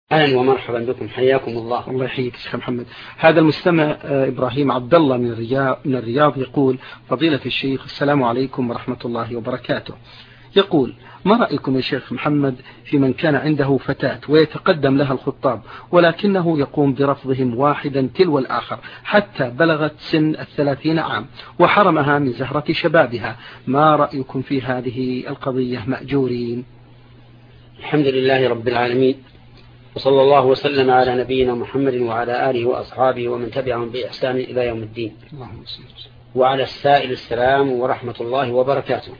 أهلا ومرحبا بكم، حياكم الله. الله يحييك شيخ محمد. هذا المستمع إبراهيم عبد الله من الرياض يقول: فضيلة الشيخ، السلام عليكم ورحمة الله وبركاته. يقول: ما رأيكم يا شيخ محمد في من كان عنده فتاة ويتقدم لها الخطاب، ولكنه يقوم برفضهم واحدا تلو الآخر حتى بلغت سن 30 عام وحرمها من زهرة شبابها؟ ما رأيكم في هذه القضية مأجورين؟ الحمد لله رب العالمين، وصلى الله وسلم على نبينا محمد وعلى آله وأصحابه ومن تبعهم بإحسان إلى يوم الدين. وعلى السائل السلام ورحمة الله وبركاته.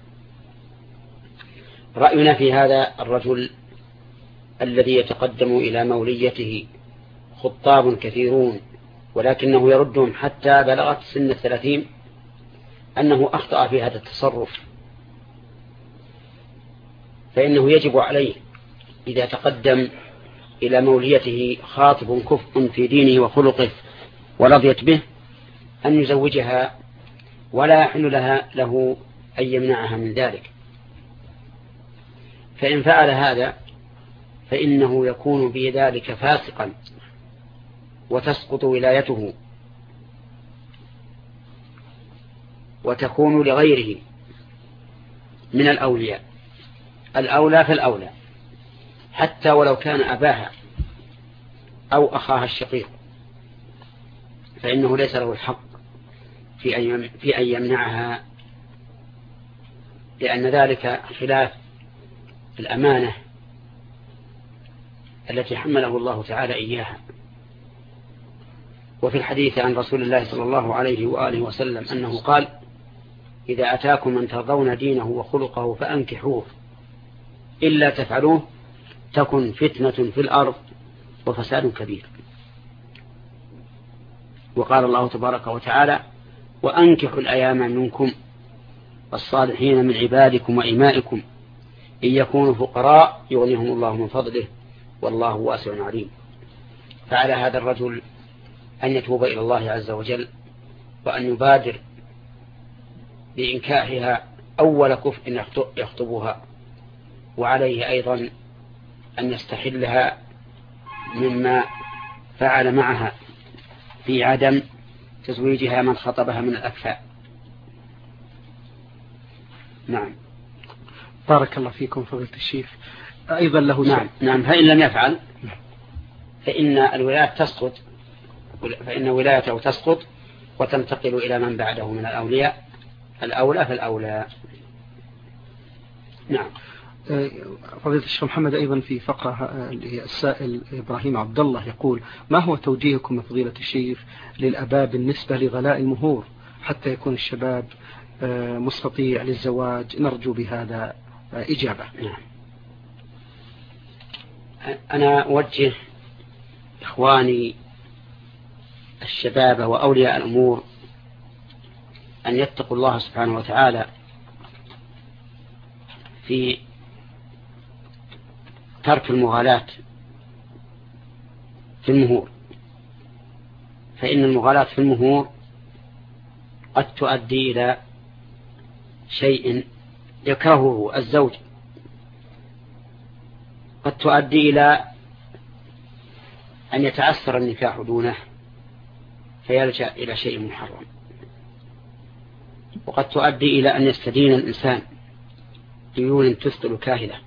رأينا في هذا الرجل الذي يتقدم إلى موليته خطاب كثيرون ولكنه يردهم حتى بلغت سن 30 أنه أخطأ في هذا التصرف، فإنه يجب عليه إذا تقدم إلى موليته خاطب كفء في دينه وخلقه ورضيت به أن يزوجها، ولا يحل له أن يمنعها من ذلك. فإن فعل هذا فإنه يكون بذلك فاسقا وتسقط ولايته وتكون لغيره من الأولياء الأولى فالأولى، حتى ولو كان أباها أو أخاها الشقيق، فإنه ليس له الحق في أن يمنعها، لأن ذلك خلاف الأمانة التي حمله الله تعالى إياها. وفي الحديث عن رسول الله صلى الله عليه وآله وسلم أنه قال: إذا أتاكم من ترضون دينه وخلقه فأنكحوه، إلا تفعلوه تكن فتنة في الأرض وفساد كبير. وقال الله تبارك وتعالى: وأنكحوا الأيام منكم والصالحين من عبادكم وإمائكم إن يكونوا فقراء يغنيهم الله من فضله والله واسع عليم. فعلى هذا الرجل أن يتوب إلى الله عز وجل وأن يبادر بإنكاحها أول كفء يخطبها، وعليه أيضا أن يستحلها مما فعل معها في عدم تزويجها من خطبها من الأكفاء. نعم. بارك الله فيكم فضيلة الشيخ. أيضا له نعم. فإن لم يفعل فإن الولاية تسقط، فإن ولايته تسقط وتنتقل إلى من بعده من الأولياء الأولى فالأولى. نعم. فضيلة الشيخ محمد، أيضا في فقرة السائل إبراهيم عبد الله يقول: ما هو توجيهكم فضيلة الشيخ للأباء بالنسبة لغلاء المهور حتى يكون الشباب مستطيع للزواج؟ نرجو بهذا إجابة. نعم. أنا أوجه إخواني الشباب وأولياء الأمور أن يتقوا الله سبحانه وتعالى في ترك المغالاة في المهور، فإن المغالاة في المهور قد تؤدي إلى شيء يكرهه الزوج، قد تؤدي إلى أن يتعثر النكاح دونه فيلجأ إلى شيء محرم، وقد تؤدي إلى أن يستدين الإنسان ديون تثقل كاهلة.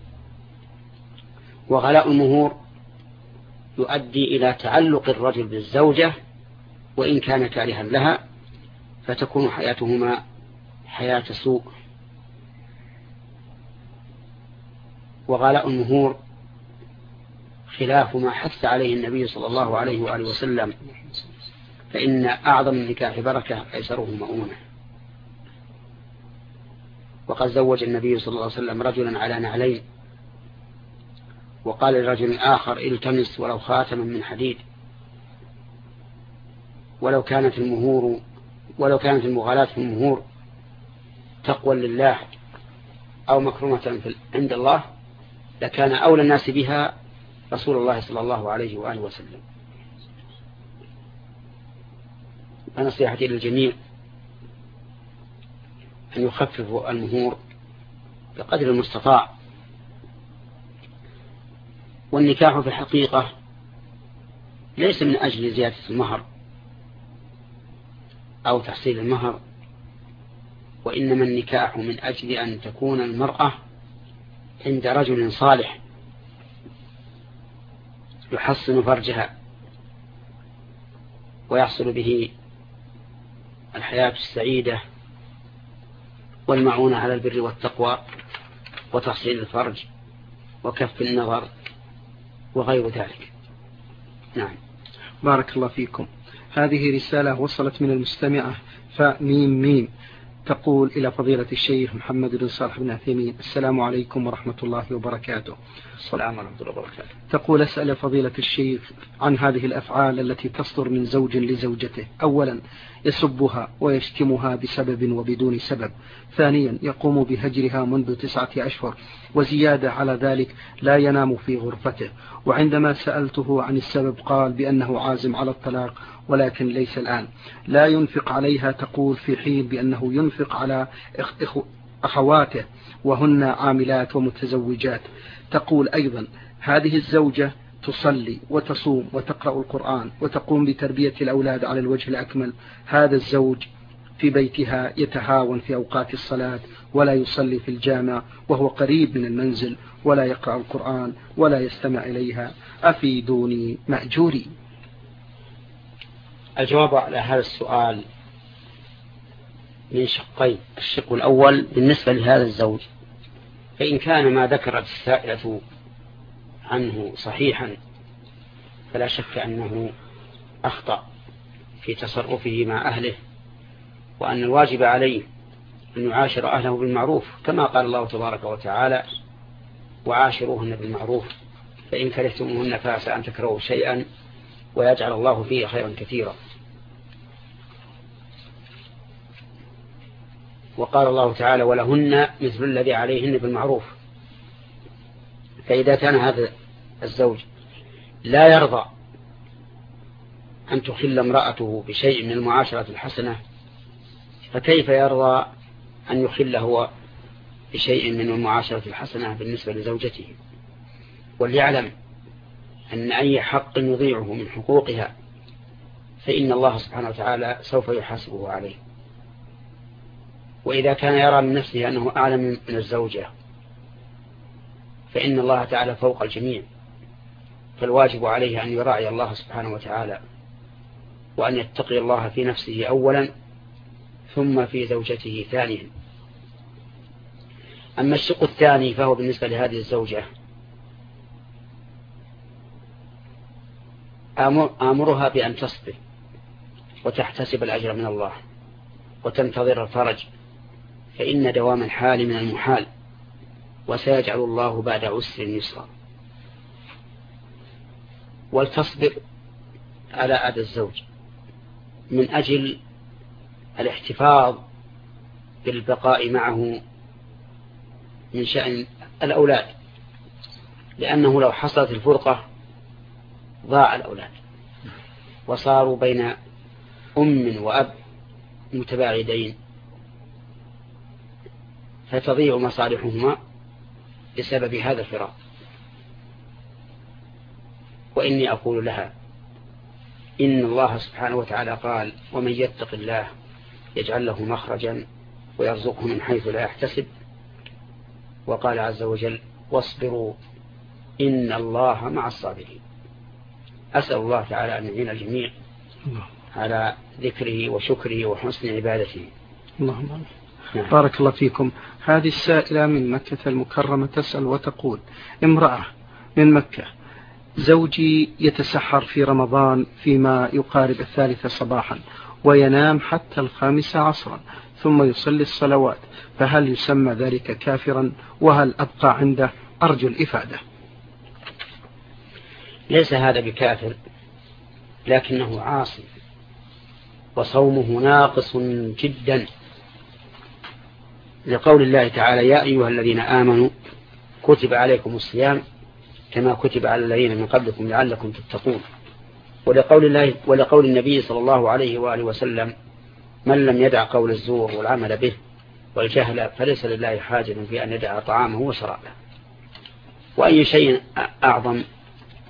وغلاء المهور يؤدي إلى تعلق الرجل بالزوجة وإن كان كارها لها، فتكون حياتهما حياة سوء. وغلاء المهور خلاف ما حث عليه النبي صلى الله عليه وآله وسلم، فإن أعظم النكاح بركة أيسره مؤونة. وقد زوج النبي صلى الله عليه وسلم رجلا على نعلين، وقال لرجل آخر: التمس ولو خاتما من حديد. ولو كانت المغالاة في المهور تقوى لله أو مكرمة عند الله لكان أولى الناس بها رسول الله صلى الله عليه وآله وسلم. فنصيحتي للجميع أن يخففوا المهور بقدر المستطاع، والنكاح في الحقيقة ليس من أجل زيادة المهر أو تحصيل المهر، وإنما النكاح من أجل أن تكون المرأة عند رجل صالح يحصن فرجها ويحصل به الحياة السعيدة والمعونة على البر والتقوى وتحصيل الفرج وكف النظر وغير ذلك. نعم. بارك الله فيكم. هذه رسالة وصلت من المستمعة فميم تقول: إلى فضيلة الشيخ محمد بن صالح بن عثيمين، السلام عليكم ورحمة الله وبركاته. السلام ورحمة الله وبركاته. تقول: أسأل فضيلة الشيخ عن هذه الأفعال التي تصدر من زوج لزوجته. أولا، يسبها ويشتمها بسبب وبدون سبب. ثانيا، يقوم بهجرها منذ 9 أشهر، وزيادة على ذلك لا ينام في غرفته. وعندما سألته عن السبب قال بأنه عازم على الطلاق ولكن ليس الآن. لا ينفق عليها، تقول، في حين بأنه ينفق على أخواته وهن عاملات ومتزوجات. تقول أيضا: هذه الزوجة تصلي وتصوم وتقرأ القرآن وتقوم بتربية الأولاد على الوجه الأكمل. هذا الزوج في بيتها يتهاون في أوقات الصلاة ولا يصلي في الجامع وهو قريب من المنزل ولا يقرأ القرآن ولا يستمع إليها. أفيدوني مأجوري. الجواب على هذا السؤال من شقين. الشق الأول بالنسبة لهذا الزوج، فإن كان ما ذكرت السائلة عنه صحيحا فلا شك أنه أخطأ في تصرفه مع أهله، وأن الواجب عليه أن يعاشر أهله بالمعروف كما قال الله تبارك وتعالى: وعاشروهن بالمعروف فإن كرهتموهن فعسى أن تكرهوا شيئا ويجعل الله فيه خيرا كثيرا. وقال الله تعالى: ولهن مثل الذي عليهن بالمعروف. فإذا كان هذا الزوج لا يرضى أن تخل امرأته بشيء من المعاشرة الحسنة، فكيف يرضى أن يخل هو بشيء من المعاشرة الحسنة بالنسبة لزوجته؟ وليعلم أن أي حق يضيعه من حقوقها فإن الله سبحانه وتعالى سوف يحاسبه عليه. وإذا كان يرى من نفسه أنه أعلم من الزوجة فإن الله تعالى فوق الجميع، فالواجب عليه أن يراعي الله سبحانه وتعالى وأن يتقي الله في نفسه أولا ثم في زوجته ثانيا. أما الشق الثاني فهو بالنسبة لهذه الزوجة: آمرها بأن تصبر وتحتسب الأجر من الله وتنتظر الفرج، فإن دوام الحال من المحال، وسيجعل الله بعد عسر يسرا. ولتصبر على أذى الزوج من أجل الاحتفاظ بالبقاء معه من شأن الأولاد، لأنه لو حصلت الفرقة ضاع الأولاد وصاروا بين أم وأب متباعدين فتضيع مصالحهما بسبب هذا الفراق. وإني أقول لها: إن الله سبحانه وتعالى قال: ومن يتق الله يجعل له مخرجا ويرزقه من حيث لا يحتسب. وقال عز وجل: واصبروا إن الله مع الصابرين. أسأل الله تعالى أن يعين الجميع على ذكره وشكره وحسن عبادته. اللهم آمين. بارك الله فيكم. هذه السائلة من مكة المكرمة تسأل وتقول: امرأة من مكة، زوجي يتسحر في رمضان فيما يقارب 3 صباحا وينام حتى 5 عصرا ثم يصلي الصلوات، فهل يسمى ذلك كافرا؟ وهل أبقى عنده؟ أرجو الإفادة. ليس هذا بكافر، لكنه عاصي وصومه ناقص جدا، لقول الله تعالى: يا أيها الذين آمنوا كتب عليكم الصيام كما كتب على الذين من قبلكم لعلكم تتقون. ولقول النبي صلى الله عليه وآله وسلم: من لم يدع قول الزور والعمل به والجهل فليس لله حاجة في أن يدع طعامه وشرابه. وأي شيء أعظم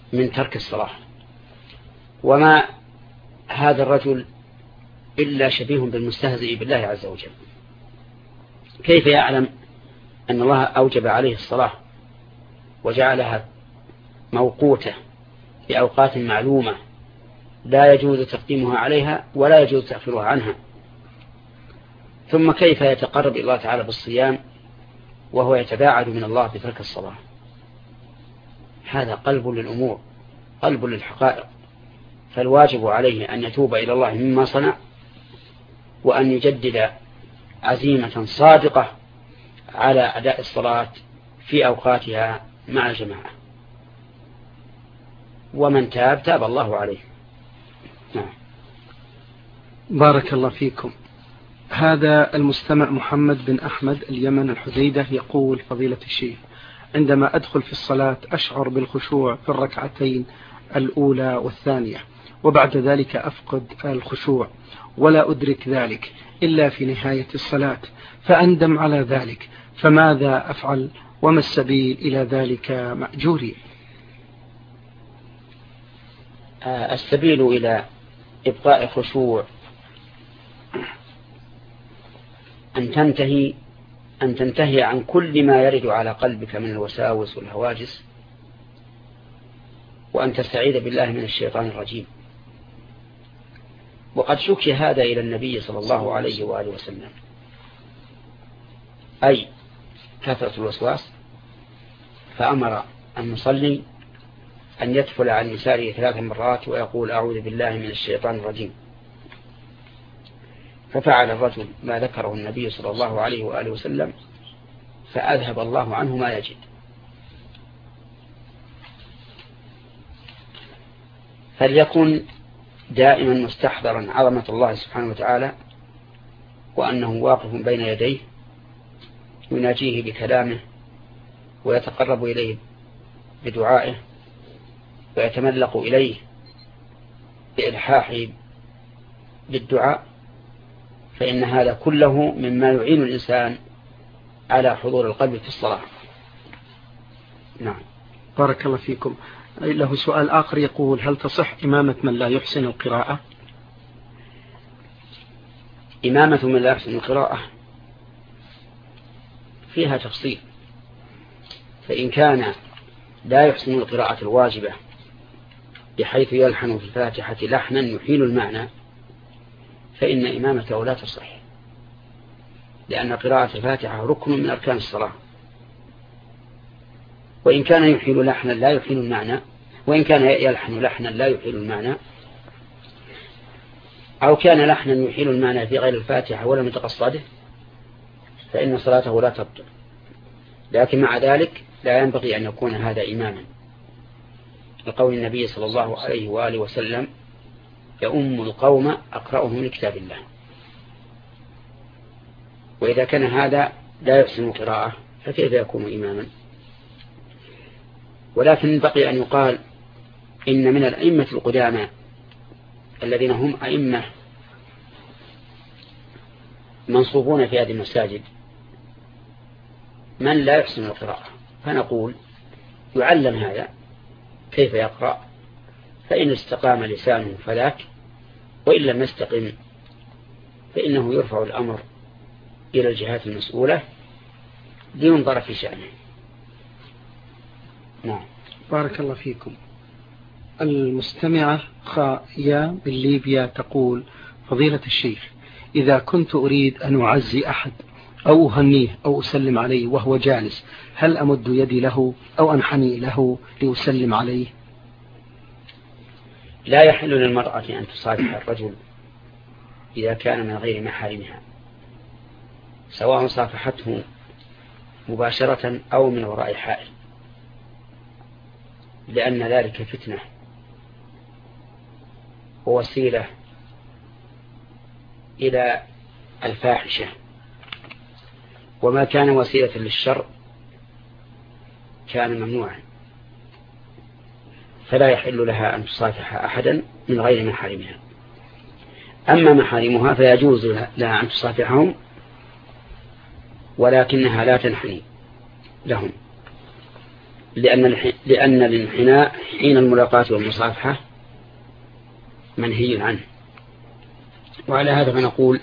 من ترك الصلاة. وما هذا الرجل إلا شبيه بالمستهزئ بالله عز وجل. كيف يعلم أن الله أوجب عليه الصلاة وجعلها موقوتة بأوقات معلومة لا يجوز تقديمها عليها ولا يجوز تأخيرها عنها، ثم كيف يتقرب إلى الله تعالى بالصيام وهو يتباعد من الله بترك الصلاة؟ هذا قلب للأمور، قلب للحقائق. فالواجب عليه أن يتوب إلى الله مما صنع، وأن يجدد عزيمة صادقة على أداء الصلاة في أوقاتها مع الجماعة، ومن تاب تاب الله عليه. نعم. بارك الله فيكم. هذا المستمع محمد بن أحمد اليمن الحديدة يقول: فضيلة الشيخ، عندما أدخل في الصلاة أشعر بالخشوع في الركعتين الأولى والثانية، وبعد ذلك أفقد الخشوع ولا أدرك ذلك إلا في نهاية الصلاة، فأندم على ذلك، فماذا أفعل وما السبيل إلى ذلك مأجوري؟ السبيل إلى إبقاء خشوع أن تنتهي عن كل ما يرد على قلبك من الوساوس والهواجس، وأن تستعيذ بالله من الشيطان الرجيم. وقد شكي هذا إلى النبي صلى الله عليه وآله وسلم، أي كثرة الوسواس، فأمر المصلي أن يدخل عن يساره 3 مرات ويقول: أعوذ بالله من الشيطان الرجيم. ففعل الرجل ما ذكره النبي صلى الله عليه وآله وسلم، فأذهب الله عنه ما يجد. فليكن دائما مستحضرا عظمة الله سبحانه وتعالى، وأنه واقف بين يديه يناجيه بكلامه ويتقرب إليه بدعائه ويتملق إليه بإلحاحه بالدعاء، فإن هذا كله مما يعين الإنسان على حضور القلب في الصلاة. نعم. بارك الله فيكم. له سؤال آخر يقول: هل تصح إمامة من لا يحسن القراءة؟ إمامة من لا يحسن القراءة فيها تفصيل، فإن كان لا يحسن القراءة الواجبة بحيث يلحن في الفاتحة لحنا يحيل المعنى، فإن إمامته لا تصح، لأن قراءة الفاتحة ركن من أركان الصلاة. وإن كان يحيل لحنا لا يحيل المعنى، وإن كان يلحن لحنا لا يحيل المعنى، أو كان لحنا يحيل المعنى في غير الفاتحة ولم يتقصده، فإن صلاته لا تبطل. لكن مع ذلك لا ينبغي أن يكون هذا إماما، لقول النبي صلى الله عليه وآله وسلم: يؤم القوم أقرأهم لكتاب الله. وإذا كان هذا لا يحسن القراءة فكيف يكون إماما؟ ولكن بقي أن يقال إن من الأئمة القدامى الذين هم أئمة منصوبون في هذه المساجد من لا يحسن القراءة، فنقول يعلم هذا كيف يقرأ، فإن استقام لسانه فذاك، وإن لم يستقم فإنه يرفع الأمر إلى الجهات المسؤولة لينظر في شأنه. نعم. بارك الله فيكم. المستمعة خايا بالليبيا تقول: فضيلة الشيخ، إذا كنت أريد أن أعزي أحد أو أهنيه أو أسلم عليه وهو جالس، هل أمد يدي له أو أنحني له لأسلم عليه؟ لا يحل للمرأة أن تصافح الرجل إذا كان من غير محارمها، سواء صافحته مباشرة أو من وراء حائل، لأن ذلك فتنة ووسيلة إلى الفاحشة، وما كان وسيلة للشر كان ممنوعا، فلا يحل لها أن تصافح أحدا من غير محارمها. أما محارمها فيجوز لها أن تصافحهم، ولكنها لا تنحني لهم. لأن الانحناء حين الملاقاة والمصافحة منهي عنه. وعلى هذا فنقول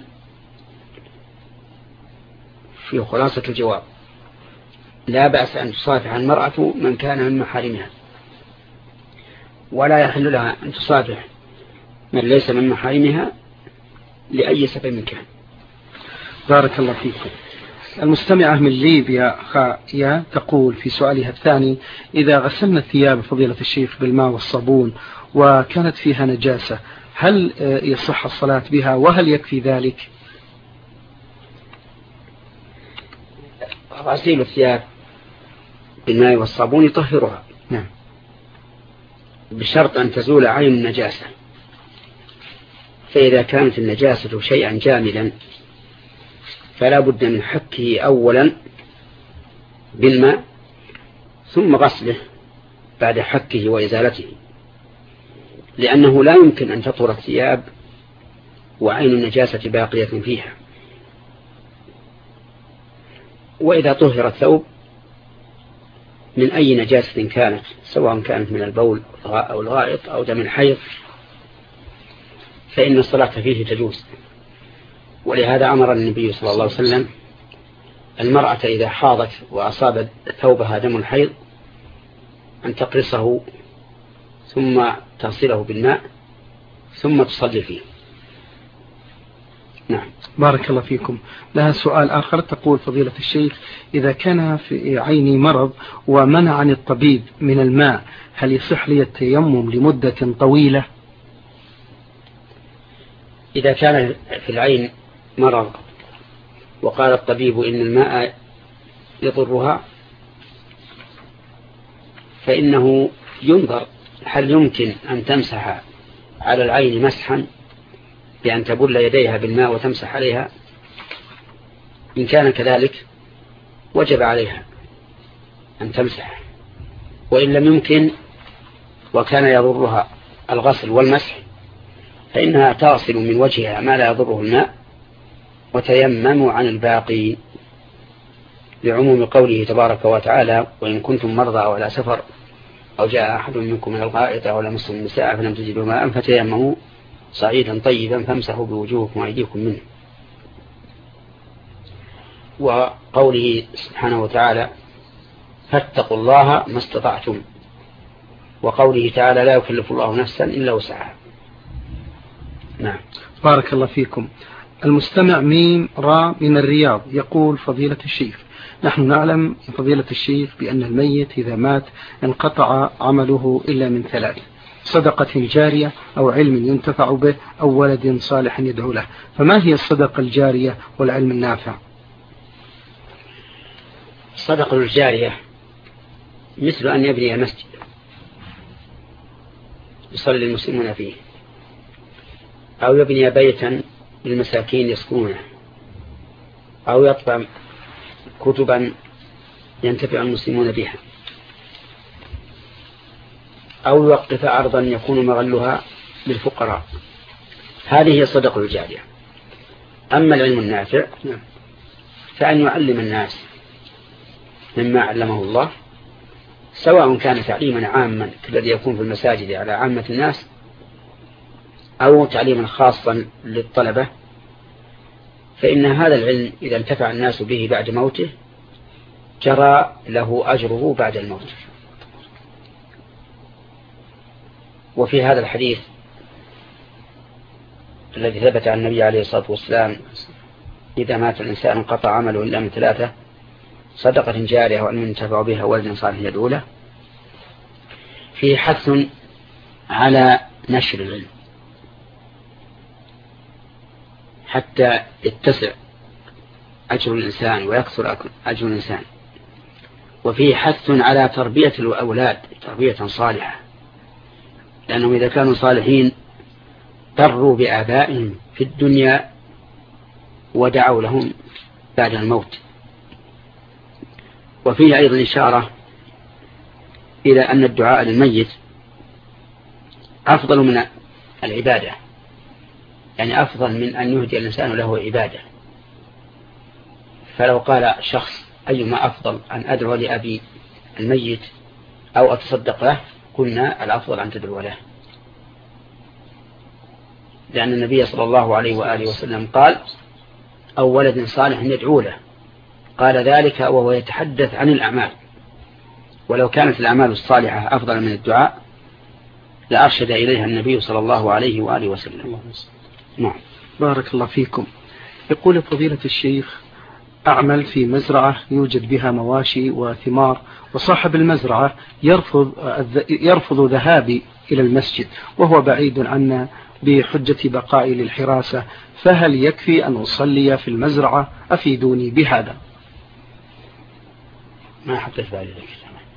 في خلاصة الجواب: لا بأس أن تصافح المرأة من كان من محارمها، ولا يحل لها أن تصافح من ليس من محارمها لأي سبب كان. بارك الله فيكم. المستمعة من ليبيا خايا تقول في سؤالها الثاني: إذا غسلنا الثياب فضيلة الشيخ بالماء والصابون وكانت فيها نجاسة، هل يصح الصلاة بها وهل يكفي ذلك؟ غسيل الثياب بالماء والصابون يطهرها، نعم، بشرط أن تزول عين النجاسة. فإذا كانت النجاسة شيئا جامدا فلا بد من حكه أولا بالماء ثم غسله بعد حكه وإزالته، لأنه لا يمكن أن تطهر الثياب وعين النجاسة باقية فيها. وإذا طهر الثوب من أي نجاسة كانت، سواء كانت من البول أو الغائط أو دم الحيض، فإن الصلاة فيه تجوز. ولهذا أمر النبي صلى الله عليه وسلم المرأة إذا حاضت وأصاب ثوبها دم الحيض أن تقرصه ثم تغسله بالماء ثم تصلي فيه. نعم. بارك الله فيكم. لها سؤال آخر تقول: فضيلة الشيخ، إذا كان في عيني مرض ومنعني الطبيب من الماء، هل يصح لي التيمم لمدة طويلة؟ إذا كان في العين مرض وقال الطبيب إن الماء يضرها فإنه ينظر هل يمكن أن تمسح على العين مسحا بأن تبل يديها بالماء وتمسح عليها. إن كان كذلك وجب عليها أن تمسح، وإن لم يمكن وكان يضرها الغسل والمسح فإنها تغسل من وجهها ما لا يضره الماء وتيمم عن الباقي، لعموم قوله تبارك وتعالى: وإن كنتم مرضى أو على سفر أو جاء أحد منكم من الغائط أو لمستم النساء فلم تجدوا ماء فتيمموا صعيدا طيبا فامسحوا بوجوهكم وأيديكم منه. وقوله سبحانه وتعالى: فاتقوا الله ما استطعتم، وقوله تعالى: لا يكلف الله نفسا إلا وسعها. نعم. بارك الله فيكم. المستمع ميم را من الرياض يقول: فضيلة الشيخ، نحن نعلم فضيلة الشيخ بأن الميت إذا مات انقطع عمله إلا من ثلاث: صدقة جارية أو علم ينتفع به أو ولد صالح يدعو له، فما هي الصدقة الجارية والعلم النافع؟ الصدقة الجارية مثل أن يبني مسجد يصلي المسلمون فيه، أو يبني بيتا للمساكين يسكنونه، أو يطبع كتبا ينتفع المسلمون بها، أو يوقف أرضا يكون مغلها للفقراء. هذه هي الصدقة الجارية. أما العلم النافع فأن يعلم الناس مما علمه الله، سواء كان تعليما عاما الذي يكون في المساجد على عامة الناس أو تعليما خاصا للطلبة، فإن هذا العلم إذا انتفع الناس به بعد موته جرى له أجره بعد الموت. وفي هذا الحديث الذي ثبت عن النبي عليه الصلاة والسلام: إذا مات الإنسان انقطع عمله إلا من ثلاثة: صدقة جارية وعلم ينتفع بها وولد صالح يدعو له، فيه حث على نشر العلم حتى يتسع أجر الإنسان ويكثر أجر الإنسان، وفيه حث على تربية الأولاد تربية صالحة، لأنهم إذا كانوا صالحين بروا بآبائهم في الدنيا ودعوا لهم بعد الموت. وفيه أيضا إشارة إلى أن الدعاء للميت أفضل من العبادة، يعني أفضل من أن يهدي الإنسان له عبادة. فلو قال شخص: أيما أفضل، أن أدعو لأبي الميت أو أتصدق له، قلنا الأفضل أن تدعو له، لأن النبي صلى الله عليه وآله وسلم قال: أو ولد صالح يدعو له، قال ذلك وهو يتحدث عن الأعمال، ولو كانت الأعمال الصالحة أفضل من الدعاء لأرشد إليها النبي صلى الله عليه وآله وسلم. نعم. بارك الله فيكم. يقول فضيلة الشيخ: أعمل في مزرعة يوجد بها مواشي وثمار، وصاحب المزرعة يرفض ذهابي إلى المسجد وهو بعيد عنا بحجة بقائي للحراسة، فهل يكفي أن أصلي في المزرعة؟ أفيدوني بهذا. ما حطيت بالي لك.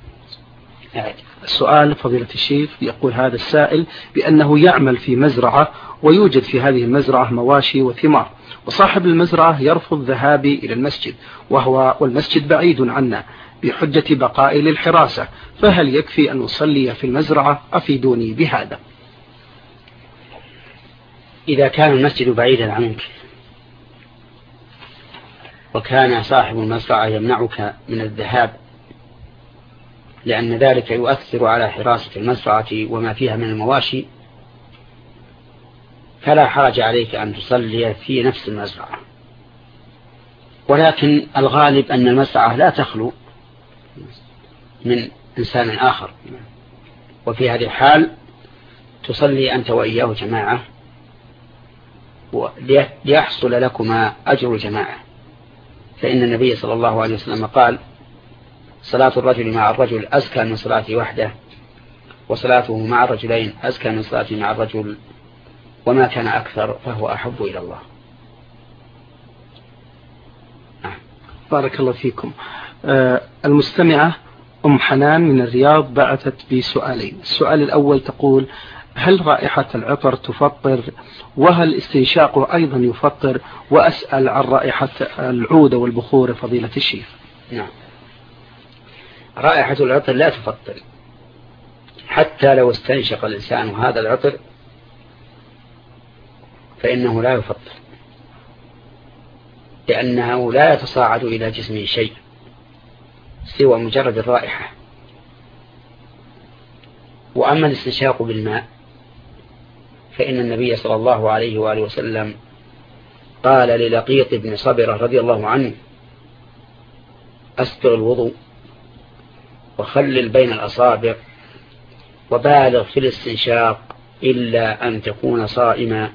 السؤال فضيلة الشيخ، يقول هذا السائل بأنه يعمل في مزرعة ويوجد في هذه المزرعة مواشي وثمار، وصاحب المزرعة يرفض ذهابي إلى المسجد والمسجد بعيد عنا بحجة بقائي للحراسة، فهل يكفي أن أصلي في المزرعة؟ أفيدوني بهذا. إذا كان المسجد بعيدا عنك وكان صاحب المزرعة يمنعك من الذهاب لأن ذلك يؤثر على حراسة المزرعة وما فيها من المواشي، فلا حرج عليك أن تصلي في نفس المزرعة، ولكن الغالب أن المزرعة لا تخلو من إنسان آخر، وفي هذه الحال تصلي أنت وإياه جماعة ليحصل لكما أجر الجماعة، فإن النبي صلى الله عليه وسلم قال: صلاة الرجل مع الرجل أزكى من صلاته وحده، وصلاته مع الرجلين أزكى من صلاته مع الرجل، وما كان أكثر فهو أحب إلى الله. بارك الله فيكم. المستمعة أم حنان من الرياض بعثت بسؤالين. السؤال الأول تقول: هل رائحة العطر تفطر؟ وهل استنشاقه أيضا يفطر؟ وأسأل عن رائحة العود والبخور فضيلة الشيخ. نعم، رائحة العطر لا تفطر، حتى لو استنشق الإنسان هذا العطر فإنه لا يفطر، لأنه لا يتصاعد إلى جسمه شيء سوى مجرد الرائحة. وأما الاستنشاق بالماء فإن النبي صلى الله عليه وآله وسلم قال للقيط بن صبرة رضي الله عنه: أسبغ الوضوء وخلل بين الأصابع وبالغ في الاستنشاق إلا أن تكون صائما.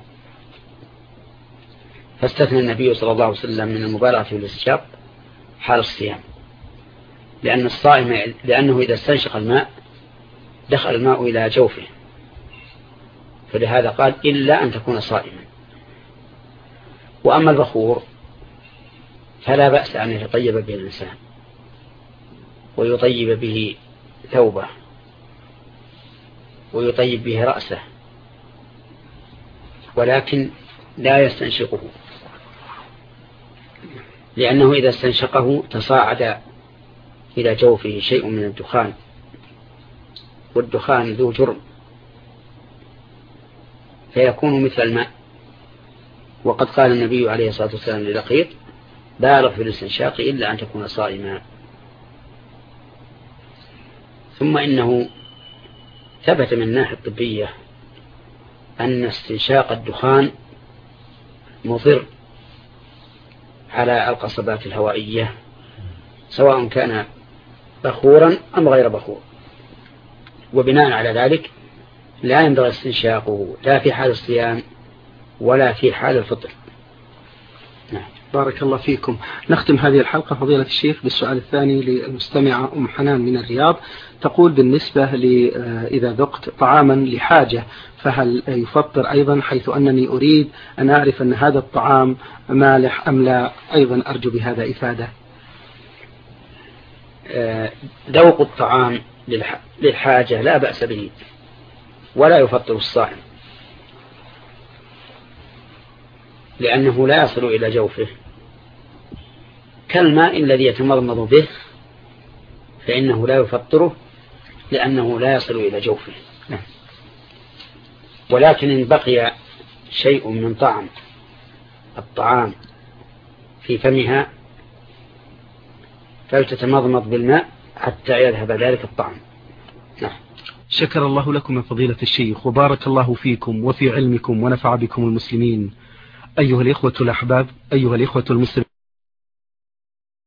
فاستثنى النبي صلى الله عليه وسلم من المبالغة في الاستنشاق حال الصيام، لأن الصائم لأنه إذا استنشق الماء دخل الماء إلى جوفه، فلهذا قال: إلا أن تكون صائما. وأما البخور فلا بأس أن يتطيب به الإنسان ويطيب به ثوبه ويطيب به رأسه، ولكن لا يستنشقه، لأنه إذا استنشقه تصاعد إلى جوفه شيء من الدخان، والدخان ذو جرم فيكون مثل الماء. وقد قال النبي عليه الصلاة والسلام للقيط: بالغ في الاستنشاق إلا أن تكون صائما. ثم إنه ثبت من الناحية الطبية أن استنشاق الدخان مضر على القصبات الهوائية، سواء كان بخورا أم غير بخور، وبناء على ذلك لا ينبغي استنشاقه لا في حال الصيام ولا في حال الفطر. نعم. بارك الله فيكم. نختم هذه الحلقة فضيلة الشيخ بالسؤال الثاني للمستمعة أم حنان من الرياض. تقول: بالنسبة إذا ذقت طعاما لحاجة فهل يفطر أيضا، حيث أنني أريد أن أعرف أن هذا الطعام مالح أم لا؟ أيضا أرجو بهذا إفادة. ذوق الطعام للحاجة لا بأس به ولا يفطر الصائم، لأنه لا يصل إلى جوفه، كالماء الذي يتمضمض به فإنه لا يفطره لأنه لا يصل إلى جوفه. ولكن إن بقي شيء من طعم الطعام في فمها فلتتمضمض بالماء حتى يذهب ذلك الطعم. نعم. شكر الله لكم من فضيلة الشيخ وبارك الله فيكم وفي علمكم ونفع بكم المسلمين. أيها الإخوة الأحباب، أيها الإخوة المسلمين.